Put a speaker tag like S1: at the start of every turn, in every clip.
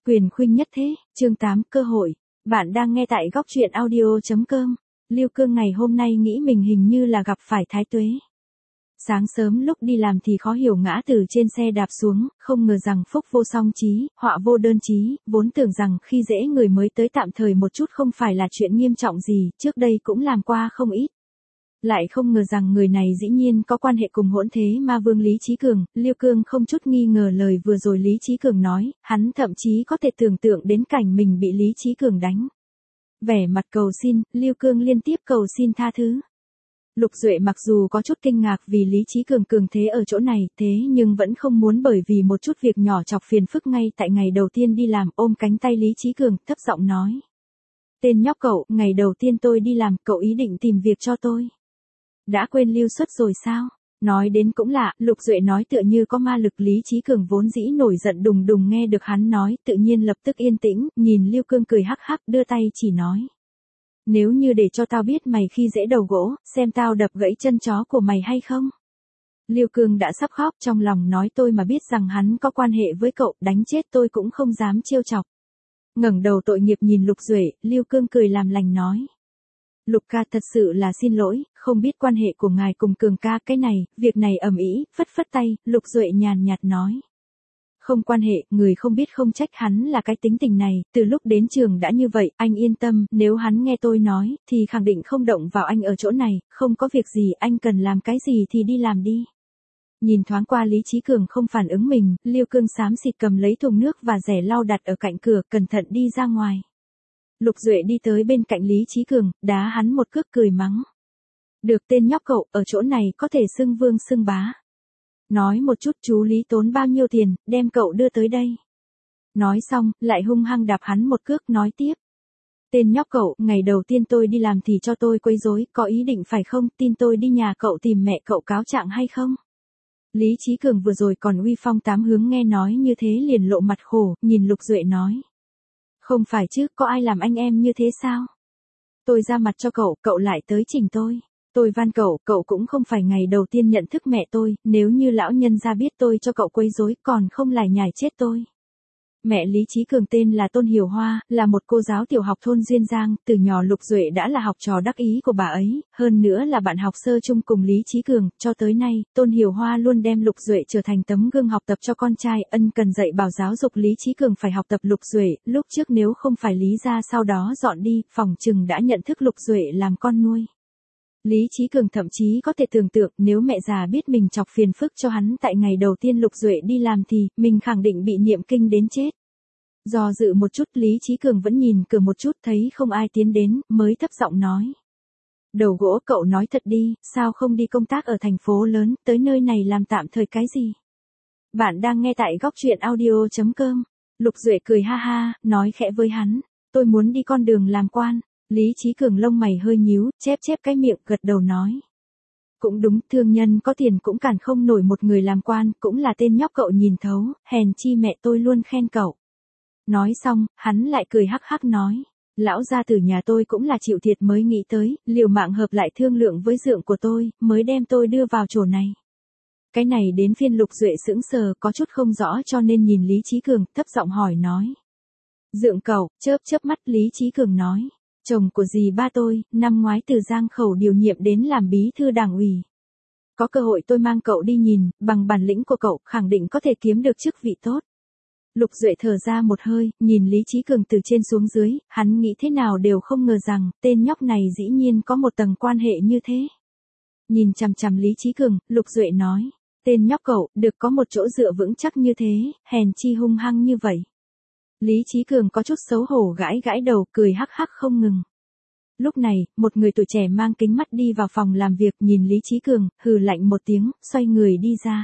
S1: Quyền khuynh nhất thế, chương 8, cơ hội. Bạn đang nghe tại góc truyện audio.com. Lưu Cương ngày hôm nay nghĩ mình hình như là gặp phải Thái Tuế. Sáng sớm lúc đi làm thì khó hiểu ngã từ trên xe đạp xuống, không ngờ rằng phúc vô song chí, họa vô đơn chí, vốn tưởng rằng khi dễ người mới tới tạm thời một chút không phải là chuyện nghiêm trọng gì, trước đây cũng làm qua không ít. Lại không ngờ rằng người này dĩ nhiên có quan hệ cùng hỗn thế ma vương Lý Chí Cường. Lưu Cương không chút nghi ngờ lời vừa rồi Lý Chí Cường nói, hắn thậm chí có thể tưởng tượng đến cảnh mình bị Lý Chí Cường đánh. Vẻ mặt cầu xin, Lưu Cương liên tiếp cầu xin tha thứ. Lục Duệ mặc dù có chút kinh ngạc vì Lý Chí Cường cường thế ở chỗ này, thế nhưng vẫn không muốn bởi vì một chút việc nhỏ chọc phiền phức ngay tại ngày đầu tiên đi làm, ôm cánh tay Lý Chí Cường, thấp giọng nói. Tên nhóc cậu, ngày đầu tiên tôi đi làm, cậu ý định tìm việc cho tôi. Đã quên lưu suất rồi sao? Nói đến cũng lạ, Lục Duệ nói tựa như có ma lực. Lý Chí Cường vốn dĩ nổi giận đùng đùng nghe được hắn nói, tự nhiên lập tức yên tĩnh, nhìn Lưu Cương cười hắc hắc đưa tay chỉ nói. Nếu như để cho tao biết mày khi dễ đầu gỗ, xem tao đập gãy chân chó của mày hay không? Lưu Cương đã sắp khóc trong lòng nói tôi mà biết rằng hắn có quan hệ với cậu, đánh chết tôi cũng không dám trêu chọc. Ngẩng đầu tội nghiệp nhìn Lục Duệ, Lưu Cương cười làm lành nói. Lục ca thật sự là xin lỗi, không biết quan hệ của ngài cùng Cường ca cái này, việc này ầm ĩ, phất phất tay, Lục Duệ nhàn nhạt nói. Không quan hệ, người không biết không trách hắn là cái tính tình này, từ lúc đến trường đã như vậy, anh yên tâm, nếu hắn nghe tôi nói, thì khẳng định không động vào anh ở chỗ này, không có việc gì, anh cần làm cái gì thì đi làm đi. Nhìn thoáng qua Lý Chí Cường không phản ứng mình, Lưu Cương xám xịt cầm lấy thùng nước và rẻ lau đặt ở cạnh cửa, cẩn thận đi ra ngoài. Lục Duệ đi tới bên cạnh Lý Chí Cường, đá hắn một cước cười mắng. Được tên nhóc cậu, ở chỗ này có thể xưng vương xưng bá. Nói một chút chú Lý tốn bao nhiêu tiền, đem cậu đưa tới đây. Nói xong, lại hung hăng đạp hắn một cước nói tiếp. Tên nhóc cậu, ngày đầu tiên tôi đi làm thì cho tôi quấy rối, có ý định phải không, tin tôi đi nhà cậu tìm mẹ cậu cáo trạng hay không? Lý Chí Cường vừa rồi còn uy phong tám hướng nghe nói như thế liền lộ mặt khổ, nhìn Lục Duệ nói. Không phải chứ, có ai làm anh em như thế sao? Tôi ra mặt cho cậu, cậu lại tới chỉnh tôi. Tôi van cậu, cậu cũng không phải ngày đầu tiên nhận thức mẹ tôi, nếu như lão nhân gia biết tôi cho cậu quấy rối còn không lải nhải chết tôi. Mẹ Lý Chí Cường tên là Tôn Hiểu Hoa, là một cô giáo tiểu học thôn Duyên Giang, từ nhỏ Lục Duệ đã là học trò đắc ý của bà ấy, hơn nữa là bạn học sơ chung cùng Lý Chí Cường, cho tới nay, Tôn Hiểu Hoa luôn đem Lục Duệ trở thành tấm gương học tập cho con trai, ân cần dạy bảo giáo dục Lý Chí Cường phải học tập Lục Duệ, lúc trước nếu không phải Lý gia sau đó dọn đi, phỏng chừng đã nhận thức Lục Duệ làm con nuôi. Lý Chí Cường thậm chí có thể tưởng tượng nếu mẹ già biết mình chọc phiền phức cho hắn tại ngày đầu tiên Lục Duệ đi làm thì, mình khẳng định bị niệm kinh đến chết. Do dự một chút Lý Chí Cường vẫn nhìn cửa một chút thấy không ai tiến đến, mới thấp giọng nói. Đầu gỗ cậu nói thật đi, sao không đi công tác ở thành phố lớn, tới nơi này làm tạm thời cái gì? Bạn đang nghe tại góc truyện audio.com. Lục Duệ cười ha ha, nói khẽ với hắn, tôi muốn đi con đường làm quan. Lý Chí Cường lông mày hơi nhíu, chép cái miệng, gật đầu nói. Cũng đúng, thương nhân có tiền cũng cản không nổi một người làm quan, cũng là tên nhóc cậu nhìn thấu, hèn chi mẹ tôi luôn khen cậu. Nói xong, hắn lại cười hắc hắc nói. Lão gia tử nhà tôi cũng là chịu thiệt mới nghĩ tới, liều mạng hợp lại thương lượng với dượng của tôi, mới đem tôi đưa vào chỗ này. Cái này đến phiên Lục Duệ sững sờ, có chút không rõ cho nên nhìn Lý Chí Cường, thấp giọng hỏi nói. Dượng cậu, chớp mắt Lý Chí Cường nói. Chồng của dì ba tôi, năm ngoái từ Giang Khẩu điều nhiệm đến làm bí thư đảng ủy. Có cơ hội tôi mang cậu đi nhìn, bằng bản lĩnh của cậu, khẳng định có thể kiếm được chức vị tốt. Lục Duệ thở ra một hơi, nhìn Lý Chí Cường từ trên xuống dưới, hắn nghĩ thế nào đều không ngờ rằng, tên nhóc này dĩ nhiên có một tầng quan hệ như thế. Nhìn chằm chằm Lý Chí Cường, Lục Duệ nói, tên nhóc cậu, được có một chỗ dựa vững chắc như thế, hèn chi hung hăng như vậy. Lý Chí Cường có chút xấu hổ gãi đầu, cười hắc hắc không ngừng. Lúc này, một người tuổi trẻ mang kính mắt đi vào phòng làm việc, nhìn Lý Chí Cường, hừ lạnh một tiếng, xoay người đi ra.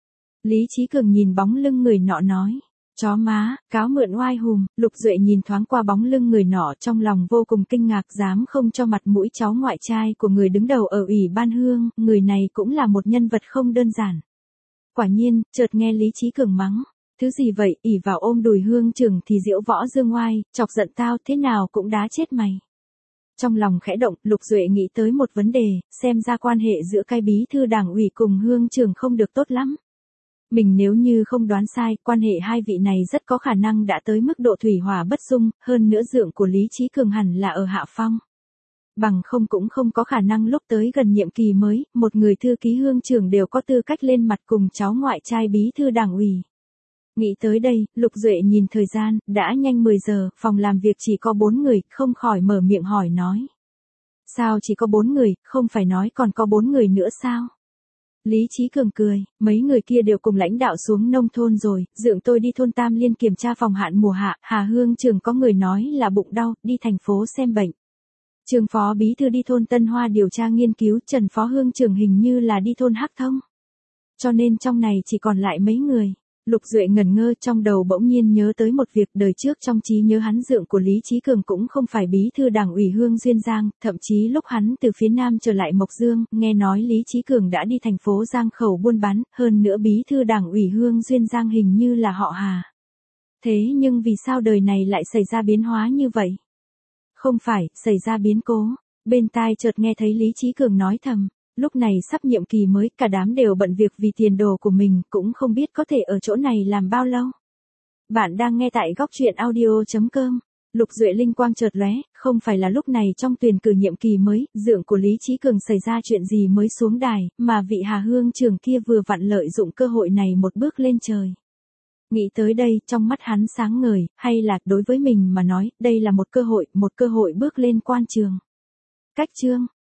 S1: Lý Chí Cường nhìn bóng lưng người nọ nói, chó má, cáo mượn oai hùm. Lục Duệ nhìn thoáng qua bóng lưng người nọ trong lòng vô cùng kinh ngạc, dám không cho mặt mũi cháu ngoại trai của người đứng đầu ở Ủy ban Hương, người này cũng là một nhân vật không đơn giản. Quả nhiên, chợt nghe Lý Chí Cường mắng. Thứ gì vậy, ỷ vào ôm đùi Hương Trường thì diễu võ dương oai, chọc giận tao thế nào cũng đá chết mày. Trong lòng khẽ động, Lục Duệ nghĩ tới một vấn đề, xem ra quan hệ giữa cái bí thư đảng ủy cùng Hương Trường không được tốt lắm. Mình nếu như không đoán sai, quan hệ hai vị này rất có khả năng đã tới mức độ thủy hỏa bất dung, hơn nữa dượng của Lý Chí Cường hẳn là ở hạ phong. Bằng không cũng không có khả năng lúc tới gần nhiệm kỳ mới, một người thư ký hương trưởng đều có tư cách lên mặt cùng cháu ngoại trai bí thư đảng ủy. Nghĩ tới đây, Lục Duệ nhìn thời gian, đã nhanh 10 giờ, phòng làm việc chỉ có 4 người, không khỏi mở miệng hỏi nói. Sao chỉ có 4 người, không phải nói còn có 4 người nữa sao? Lý Chí Cường cười, mấy người kia đều cùng lãnh đạo xuống nông thôn rồi, dượng tôi đi thôn Tam Liên kiểm tra phòng hạn mùa hạ, Hà Hương Trường có người nói là bụng đau, đi thành phố xem bệnh. Trường phó bí thư đi thôn Tân Hoa điều tra nghiên cứu, Trần phó Hương Trường hình như là đi thôn Hắc Thông. Cho nên trong này chỉ còn lại mấy người. Lục Duệ ngẩn ngơ, trong đầu bỗng nhiên nhớ tới một việc, đời trước trong trí nhớ hắn dượng của Lý Chí Cường cũng không phải bí thư đảng ủy Hương Duyên Giang, thậm chí lúc hắn từ phía Nam trở lại Mộc Dương, nghe nói Lý Chí Cường đã đi thành phố Giang Khẩu buôn bán, hơn nữa bí thư đảng ủy Hương Duyên Giang hình như là họ Hà. Thế nhưng vì sao đời này lại xảy ra biến hóa như vậy? Không phải, xảy ra biến cố. Bên tai chợt nghe thấy Lý Chí Cường nói thầm. Lúc này sắp nhiệm kỳ mới, cả đám đều bận việc vì tiền đồ của mình, cũng không biết có thể ở chỗ này làm bao lâu. Bạn đang nghe tại góc truyện audio.com. Lục Duệ linh quang chợt lóe, không phải là lúc này trong tuyển cử nhiệm kỳ mới, dượng của Lý Chí Cường xảy ra chuyện gì mới xuống đài, mà vị Hà Hương Trường kia vừa vặn lợi dụng cơ hội này một bước lên trời. Nghĩ tới đây, trong mắt hắn sáng ngời, hay là đối với mình mà nói, đây là một cơ hội bước lên quan trường. Cách chương